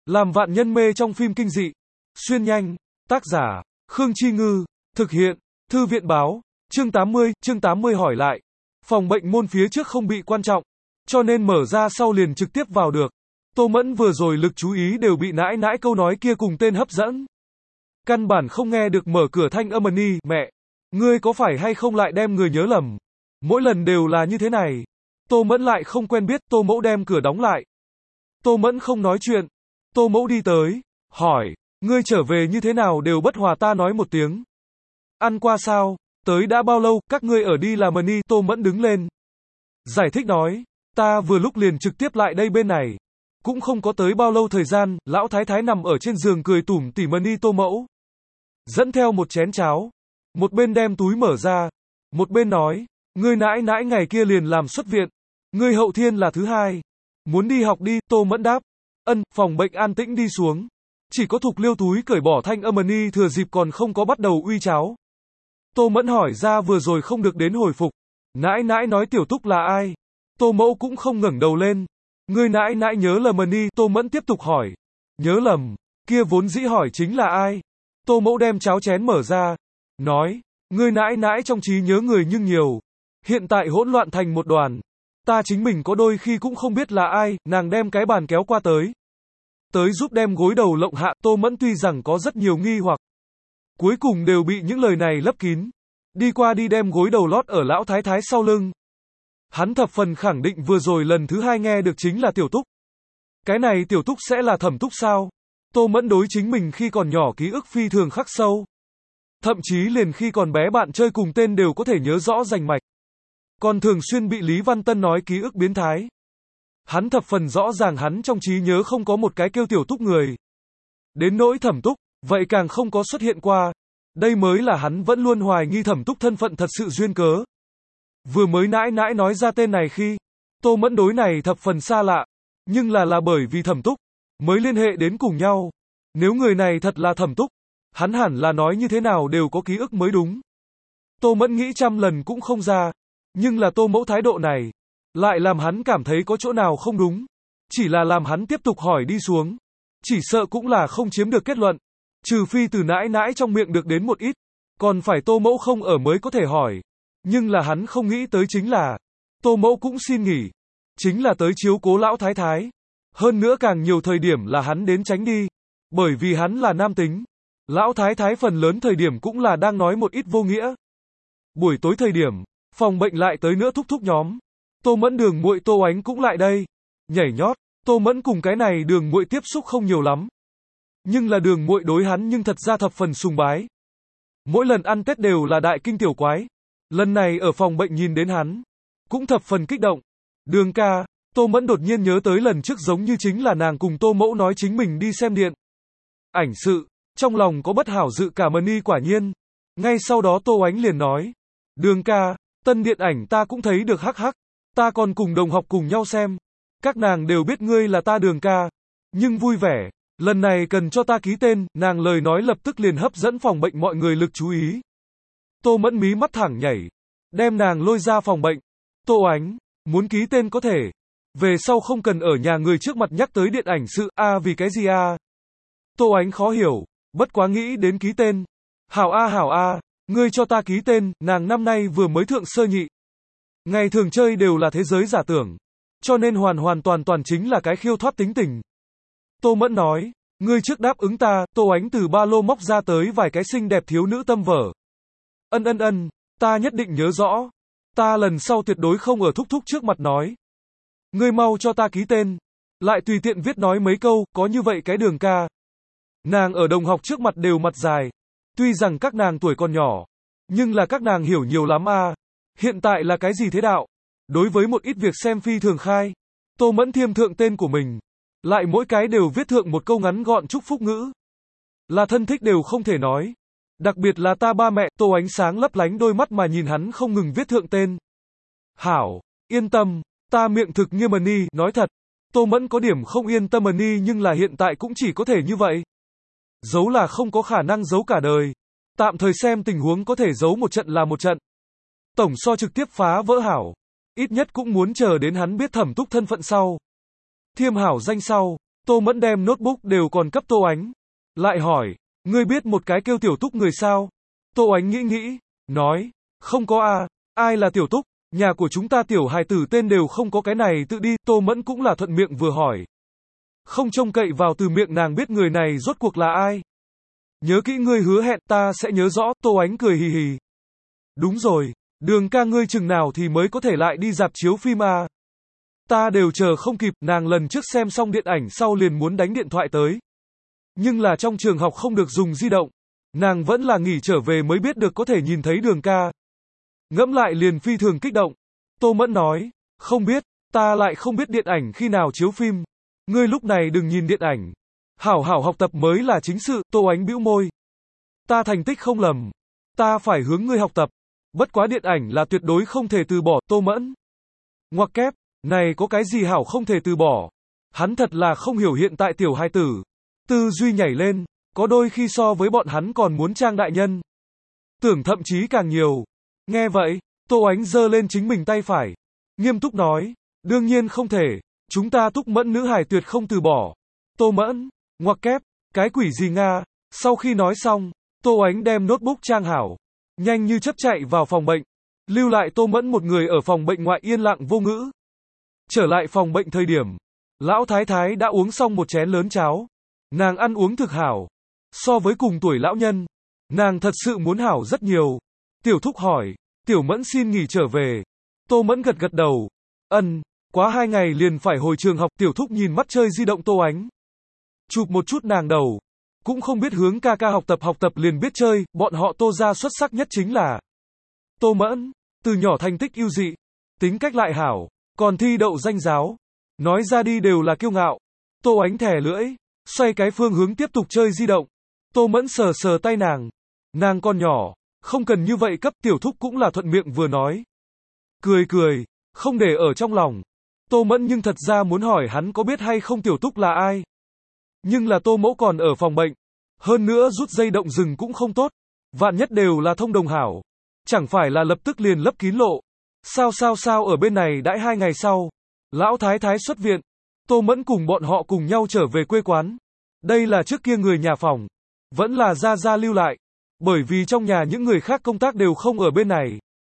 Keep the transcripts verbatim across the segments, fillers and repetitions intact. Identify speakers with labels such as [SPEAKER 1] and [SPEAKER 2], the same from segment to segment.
[SPEAKER 1] Làm vạn nhân mê trong phim kinh dị. Xuyên nhanh. Tác giả, Khương Chi Ngư. Thực hiện, Thư viện Báo. Chương tám mươi, chương tám mươi hỏi lại. Phòng bệnh môn phía trước không bị quan trọng, cho nên mở ra sau liền trực tiếp vào được. Tô Mẫn vừa rồi lực chú ý đều bị nãi nãi câu nói kia cùng tên hấp dẫn. Căn bản không nghe được mở cửa thanh âm ni, mẹ, ngươi có phải hay không lại đem người nhớ lầm. Mỗi lần đều là như thế này. Tô Mẫn lại không quen biết, Tô Mẫu đem cửa đóng lại. Tô Mẫn không nói chuyện. Tô Mẫu đi tới, hỏi, ngươi trở về như thế nào đều bất hòa ta nói một tiếng. Ăn qua sao, tới đã bao lâu, các ngươi ở đi làm ni, Tô Mẫn đứng lên. Giải thích nói, ta vừa lúc liền trực tiếp lại đây bên này. Cũng không có tới bao lâu thời gian, lão thái thái nằm ở trên giường cười tủm tỉm ni Tô Mẫu. Dẫn theo một chén cháo. Một bên đem túi mở ra. Một bên nói, ngươi nãi nãi ngày kia liền làm xuất viện. Ngươi hậu thiên là thứ hai. Muốn đi học đi, Tô Mẫn đáp. Ân, phòng bệnh an tĩnh đi xuống. Chỉ có Thục Liêu túi cởi bỏ thanh âm ni thừa dịp còn không có bắt đầu uy cháo. Tô Mẫn hỏi ra vừa rồi không được đến hồi phục. Nãi nãi nói Tiểu Túc là ai? Tô Mẫu cũng không ngẩng đầu lên. Ngươi nãi nãi nhớ lầm ni, Tô Mẫn tiếp tục hỏi. Nhớ lầm, kia vốn dĩ hỏi chính là ai? Tô Mẫu đem cháo chén mở ra. Nói, ngươi nãi nãi trong trí nhớ người nhưng nhiều. Hiện tại hỗn loạn thành một đoàn. Ta chính mình có đôi khi cũng không biết là ai, nàng đem cái bàn kéo qua tới. Tới giúp đem gối đầu lộng hạ, Tô Mẫn tuy rằng có rất nhiều nghi hoặc. Cuối cùng đều bị những lời này lấp kín. Đi qua đi đem gối đầu lót ở lão thái thái sau lưng. Hắn thập phần khẳng định vừa rồi lần thứ hai nghe được chính là Tiểu Túc. Cái này Tiểu Túc sẽ là Thẩm Túc sao? Tô Mẫn đối chính mình khi còn nhỏ ký ức phi thường khắc sâu. Thậm chí liền khi còn bé bạn chơi cùng tên đều có thể nhớ rõ rành mạch. Còn thường xuyên bị Lý Văn Tân nói ký ức biến thái. Hắn thập phần rõ ràng hắn trong trí nhớ không có một cái kêu Tiểu Túc người. Đến nỗi Thẩm Túc, vậy càng không có xuất hiện qua. Đây mới là hắn vẫn luôn hoài nghi Thẩm Túc thân phận thật sự duyên cớ. Vừa mới nãi nãi nói ra tên này khi, Tô Mẫn đối này thập phần xa lạ. Nhưng là là bởi vì Thẩm Túc, mới liên hệ đến cùng nhau. Nếu người này thật là Thẩm Túc, hắn hẳn là nói như thế nào đều có ký ức mới đúng. Tô Mẫn nghĩ trăm lần cũng không ra. Nhưng là Tô Mẫu thái độ này, lại làm hắn cảm thấy có chỗ nào không đúng. Chỉ là làm hắn tiếp tục hỏi đi xuống. Chỉ sợ cũng là không chiếm được kết luận. Trừ phi từ nãi nãi trong miệng được đến một ít. Còn phải Tô Mẫu không ở mới có thể hỏi. Nhưng là hắn không nghĩ tới chính là, Tô Mẫu cũng xin nghỉ. Chính là tới chiếu cố lão thái thái. Hơn nữa càng nhiều thời điểm là hắn đến tránh đi. Bởi vì hắn là nam tính. Lão thái thái phần lớn thời điểm cũng là đang nói một ít vô nghĩa. Buổi tối thời điểm, phòng bệnh lại tới nữa thúc thúc nhóm. Tô Mẫn Đường muội Tô Ánh cũng lại đây. Nhảy nhót, Tô Mẫn cùng cái này Đường muội tiếp xúc không nhiều lắm. Nhưng là Đường muội đối hắn nhưng thật ra thập phần sùng bái. Mỗi lần ăn Tết đều là đại kinh tiểu quái. Lần này ở phòng bệnh nhìn đến hắn, cũng thập phần kích động. Đường ca, Tô Mẫn đột nhiên nhớ tới lần trước giống như chính là nàng cùng Tô Mẫu nói chính mình đi xem điện ảnh sự, trong lòng có bất hảo dự cảm ni quả nhiên. Ngay sau đó Tô Ánh liền nói, Đường ca, tân điện ảnh ta cũng thấy được hắc hắc, ta còn cùng đồng học cùng nhau xem. Các nàng đều biết ngươi là ta Đường ca, nhưng vui vẻ, lần này cần cho ta ký tên, nàng lời nói lập tức liền hấp dẫn phòng bệnh mọi người lực chú ý. Tô Mẫn mí mắt thẳng nhảy, đem nàng lôi ra phòng bệnh. Tô Ánh, muốn ký tên có thể, về sau không cần ở nhà người trước mặt nhắc tới điện ảnh sự, a à, vì cái gì a? À? Tô Ánh khó hiểu, bất quá nghĩ đến ký tên. Hảo a à, hảo a, à, ngươi cho ta ký tên, nàng năm nay vừa mới thượng sơ nhị. Ngày thường chơi đều là thế giới giả tưởng, cho nên hoàn hoàn toàn toàn chính là cái khiêu thoát tính tình. Tô Mẫn nói, ngươi trước đáp ứng ta, Tô Ánh từ ba lô móc ra tới vài cái xinh đẹp thiếu nữ tâm vở. Ân ân ân, ta nhất định nhớ rõ. Ta lần sau tuyệt đối không ở thúc thúc trước mặt nói. Ngươi mau cho ta ký tên. Lại tùy tiện viết nói mấy câu, có như vậy cái Đường ca. Nàng ở đồng học trước mặt đều mặt dài. Tuy rằng các nàng tuổi còn nhỏ, nhưng là các nàng hiểu nhiều lắm a. À. Hiện tại là cái gì thế đạo? Đối với một ít việc xem phi thường khai. Tô Mẫn thiêm thượng tên của mình. Lại mỗi cái đều viết thượng một câu ngắn gọn chúc phúc ngữ. Là thân thích đều không thể nói. Đặc biệt là ta ba mẹ, Tô Ánh sáng lấp lánh đôi mắt mà nhìn hắn không ngừng viết thượng tên. Hảo, yên tâm, ta miệng thực nghiêm ni, nói thật. Tô Mẫn có điểm không yên tâm ni nhưng là hiện tại cũng chỉ có thể như vậy. Giấu là không có khả năng giấu cả đời. Tạm thời xem tình huống có thể giấu một trận là một trận. Tổng so trực tiếp phá vỡ hảo. Ít nhất cũng muốn chờ đến hắn biết Thẩm Túc thân phận sau. Thiêm hảo danh sau, Tô Mẫn đem notebook đều còn cấp Tô Ánh. Lại hỏi, ngươi biết một cái kêu Tiểu Túc người sao? Tô Ánh nghĩ nghĩ, nói, không có à, ai là Tiểu Túc, nhà của chúng ta tiểu hài tử tên đều không có cái này tự đi, Tô Mẫn cũng là thuận miệng vừa hỏi. Không trông cậy vào từ miệng nàng biết người này rốt cuộc là ai. Nhớ kỹ ngươi hứa hẹn ta sẽ nhớ rõ, Tô Ánh cười hì hì. Đúng rồi, Đường ca ngươi chừng nào thì mới có thể lại đi rạp chiếu phim à? Ta đều chờ không kịp, nàng lần trước xem xong điện ảnh sau liền muốn đánh điện thoại tới. Nhưng là trong trường học không được dùng di động. Nàng vẫn là nghỉ trở về mới biết được có thể nhìn thấy Đường ca. Ngẫm lại liền phi thường kích động. Tô Mẫn nói, không biết, ta lại không biết điện ảnh khi nào chiếu phim. Ngươi lúc này đừng nhìn điện ảnh. Hảo hảo học tập mới là chính sự, Tô Ánh bĩu môi. Ta thành tích không lầm. Ta phải hướng ngươi học tập. Bất quá điện ảnh là tuyệt đối không thể từ bỏ, Tô Mẫn. Ngoặc kép, này có cái gì hảo không thể từ bỏ. Hắn thật là không hiểu hiện tại tiểu hài tử. Tư duy nhảy lên, có đôi khi so với bọn hắn còn muốn trang đại nhân. Tưởng thậm chí càng nhiều. Nghe vậy, Tô Ánh giơ lên chính mình tay phải. Nghiêm túc nói, đương nhiên không thể, chúng ta Túc Mẫn nữ hài tuyệt không từ bỏ. Tô Mẫn, ngoặc kép, cái quỷ gì Nga. Sau khi nói xong, Tô Ánh đem notebook trang hảo. Nhanh như chớp chạy vào phòng bệnh. Lưu lại Tô Mẫn một người ở phòng bệnh ngoại yên lặng vô ngữ. Trở lại phòng bệnh thời điểm, lão thái thái đã uống xong một chén lớn cháo. Nàng ăn uống thực hảo. So với cùng tuổi lão nhân, nàng thật sự muốn hảo rất nhiều. Tiểu Thúc hỏi, Tiểu Mẫn xin nghỉ trở về. Tô Mẫn gật gật đầu. Ân, quá hai ngày liền phải hồi trường học. Tiểu Thúc nhìn mắt chơi di động Tô Ánh. Chụp một chút nàng đầu. Cũng không biết hướng ca ca học tập học tập liền biết chơi, bọn họ Tô gia xuất sắc nhất chính là Tô Mẫn, từ nhỏ thành tích ưu dị, tính cách lại hảo, còn thi đậu danh giáo. Nói ra đi đều là kiêu ngạo. Tô Ánh thè lưỡi, xoay cái phương hướng tiếp tục chơi di động. Tô Mẫn sờ sờ tay nàng. Nàng còn nhỏ, không cần như vậy cấp. Tiểu Thúc cũng là thuận miệng vừa nói. Cười cười, không để ở trong lòng. Tô Mẫn nhưng thật ra muốn hỏi hắn có biết hay không Tiểu Túc là ai. Nhưng là Tô Mẫu còn ở phòng bệnh. Hơn nữa rút dây động rừng cũng không tốt. Vạn nhất đều là thông đồng hảo. Chẳng phải là lập tức liền lấp kín lộ. Sao sao sao ở bên này đãi hai ngày sau. Lão thái thái xuất viện. Tô Mẫn cùng bọn họ cùng nhau trở về quê quán. Đây là trước kia người nhà phòng. Vẫn là gia gia lưu lại. Bởi vì trong nhà những người khác công tác đều không ở bên này.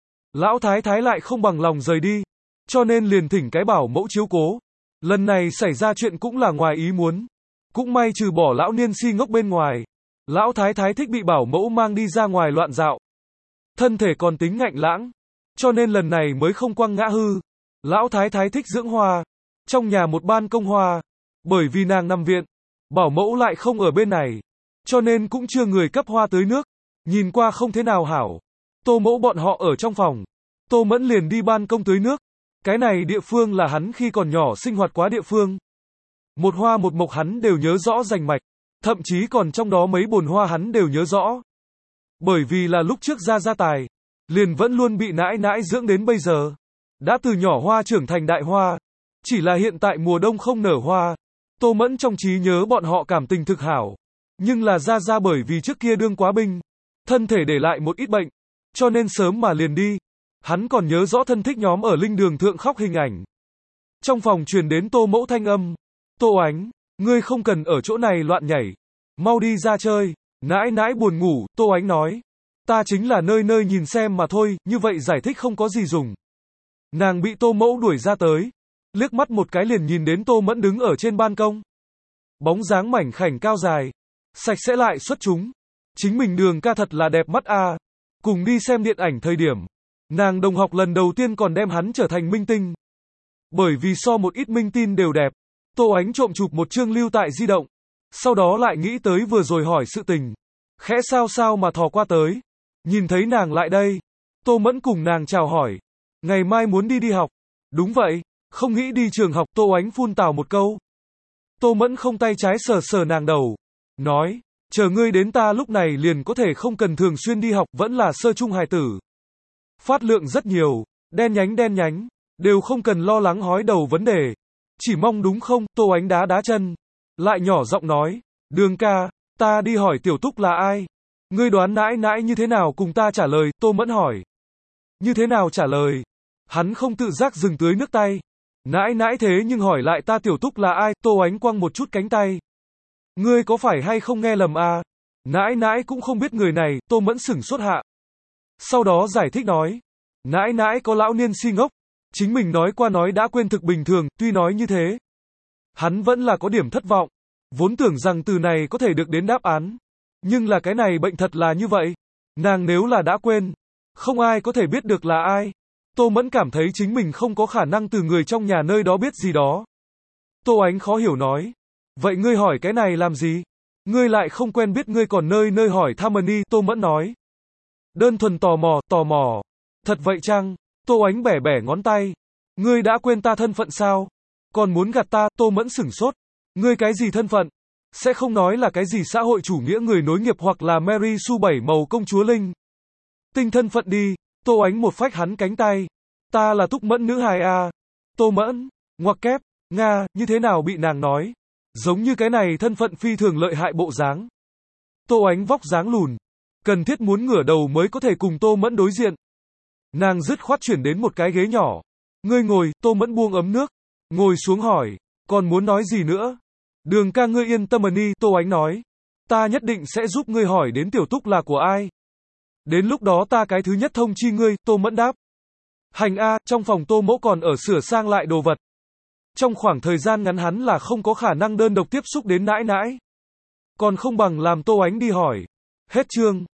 [SPEAKER 1] Lão thái thái lại không bằng lòng rời đi. Cho nên liền thỉnh cái bảo mẫu chiếu cố. Lần này xảy ra chuyện cũng là ngoài ý muốn. Cũng may trừ bỏ lão niên si ngốc bên ngoài. Lão thái thái thích bị bảo mẫu mang đi ra ngoài loạn dạo. Thân thể còn tính ngạnh lãng. Cho nên lần này mới không quăng ngã hư. Lão thái thái thích dưỡng hoa. Trong nhà một ban công hoa. Bởi vì nàng nằm viện. Bảo mẫu lại không ở bên này. Cho nên cũng chưa người cấp hoa tưới nước. Nhìn qua không thế nào hảo. Tô Mẫu bọn họ ở trong phòng. Tô Mẫn liền đi ban công tưới nước. Cái này địa phương là hắn khi còn nhỏ sinh hoạt quá địa phương. Một hoa một mộc hắn đều nhớ rõ rành mạch. Thậm chí còn trong đó mấy bồn hoa hắn đều nhớ rõ. Bởi vì là lúc trước ra gia tài. Liền vẫn luôn bị nãi nãi dưỡng đến bây giờ. Đã từ nhỏ hoa trưởng thành đại hoa. Chỉ là hiện tại mùa đông không nở hoa. Tô Mẫn trong trí nhớ bọn họ cảm tình thực hảo. Nhưng là ra ra bởi vì trước kia đương quá binh. Thân thể để lại một ít bệnh. Cho nên sớm mà liền đi. Hắn còn nhớ rõ thân thích nhóm ở linh đường thượng khóc hình ảnh. Trong phòng truyền đến Tô Mẫu thanh âm. Tô Ánh, ngươi không cần ở chỗ này loạn nhảy. Mau đi ra chơi. Nãi nãi buồn ngủ, Tô Ánh nói. Ta chính là nơi nơi nhìn xem mà thôi, như vậy giải thích không có gì dùng. Nàng bị Tô Mẫu đuổi ra tới. Liếc mắt một cái liền nhìn đến Tô Mẫn đứng ở trên ban công. Bóng dáng mảnh khảnh cao dài. Sạch sẽ lại xuất chúng. Chính mình Đường ca thật là đẹp mắt a. Cùng đi xem điện ảnh thời điểm. Nàng đồng học lần đầu tiên còn đem hắn trở thành minh tinh. Bởi vì so một ít minh tinh đều đẹp. Tô Ánh trộm chụp một chương lưu tại di động. Sau đó lại nghĩ tới vừa rồi hỏi sự tình. Khẽ sao sao mà thò qua tới. Nhìn thấy nàng lại đây. Tô Mẫn cùng nàng chào hỏi. Ngày mai muốn đi đi học. Đúng vậy. Không nghĩ đi trường học. Tô Ánh phun tào một câu. Tô Mẫn không tay trái sờ sờ nàng đầu. Nói. Chờ ngươi đến ta lúc này liền có thể không cần thường xuyên đi học. Vẫn là sơ trung hài tử. Phát lượng rất nhiều. Đen nhánh đen nhánh. Đều không cần lo lắng hói đầu vấn đề. Chỉ mong đúng không? Tô Ánh đá đá chân. Lại nhỏ giọng nói. Đường ca. Ta đi hỏi Tiểu Túc là ai. Ngươi đoán nãi nãi như thế nào cùng ta trả lời. Tô Mẫn hỏi. Như thế nào trả lời? Hắn không tự giác dừng tưới nước tay. Nãi nãi thế nhưng hỏi lại ta Tiểu Túc là ai, Tô Ánh quăng một chút cánh tay. Ngươi có phải hay không nghe lầm à? Nãi nãi cũng không biết người này, Tô Mẫn sửng sốt hạ. Sau đó giải thích nói. Nãi nãi có lão niên si ngốc. Chính mình nói qua nói đã quên thực bình thường, tuy nói như thế. Hắn vẫn là có điểm thất vọng. Vốn tưởng rằng từ này có thể được đến đáp án. Nhưng là cái này bệnh thật là như vậy. Nàng nếu là đã quên, không ai có thể biết được là ai. Tô Mẫn cảm thấy chính mình không có khả năng từ người trong nhà nơi đó biết gì đó. Tô Ánh khó hiểu nói. Vậy ngươi hỏi cái này làm gì? Ngươi lại không quen biết ngươi còn nơi nơi hỏi thăm đi, Tô Mẫn nói. Đơn thuần tò mò, tò mò. Thật vậy chăng? Tô Ánh bẻ bẻ ngón tay. Ngươi đã quên ta thân phận sao? Còn muốn gạt ta, Tô Mẫn sửng sốt. Ngươi cái gì thân phận? Sẽ không nói là cái gì xã hội chủ nghĩa người nối nghiệp hoặc là Mary Sue bảy màu công chúa Linh. Tinh thân phận đi, Tô Ánh một phách hắn cánh tay. Ta là Túc Mẫn nữ hài à. Tô Mẫn, ngoặc kép, Nga, như thế nào bị nàng nói. Giống như cái này thân phận phi thường lợi hại bộ dáng. Tô Ánh vóc dáng lùn. Cần thiết muốn ngửa đầu mới có thể cùng Tô Mẫn đối diện. Nàng dứt khoát chuyển đến một cái ghế nhỏ. Ngươi ngồi, Tô Mẫn buông ấm nước. Ngồi xuống hỏi, còn muốn nói gì nữa? Đường ca ngươi yên tâm đi, Tô Ánh nói. Ta nhất định sẽ giúp ngươi hỏi đến Tiểu Túc là của ai. Đến lúc đó ta cái thứ nhất thông chi ngươi, Tô Mẫn đáp. Hành A, trong phòng Tô Mỗ còn ở sửa sang lại đồ vật. Trong khoảng thời gian ngắn hắn là không có khả năng đơn độc tiếp xúc đến nãi nãi. Còn không bằng làm Tô Ánh đi hỏi. Hết chương.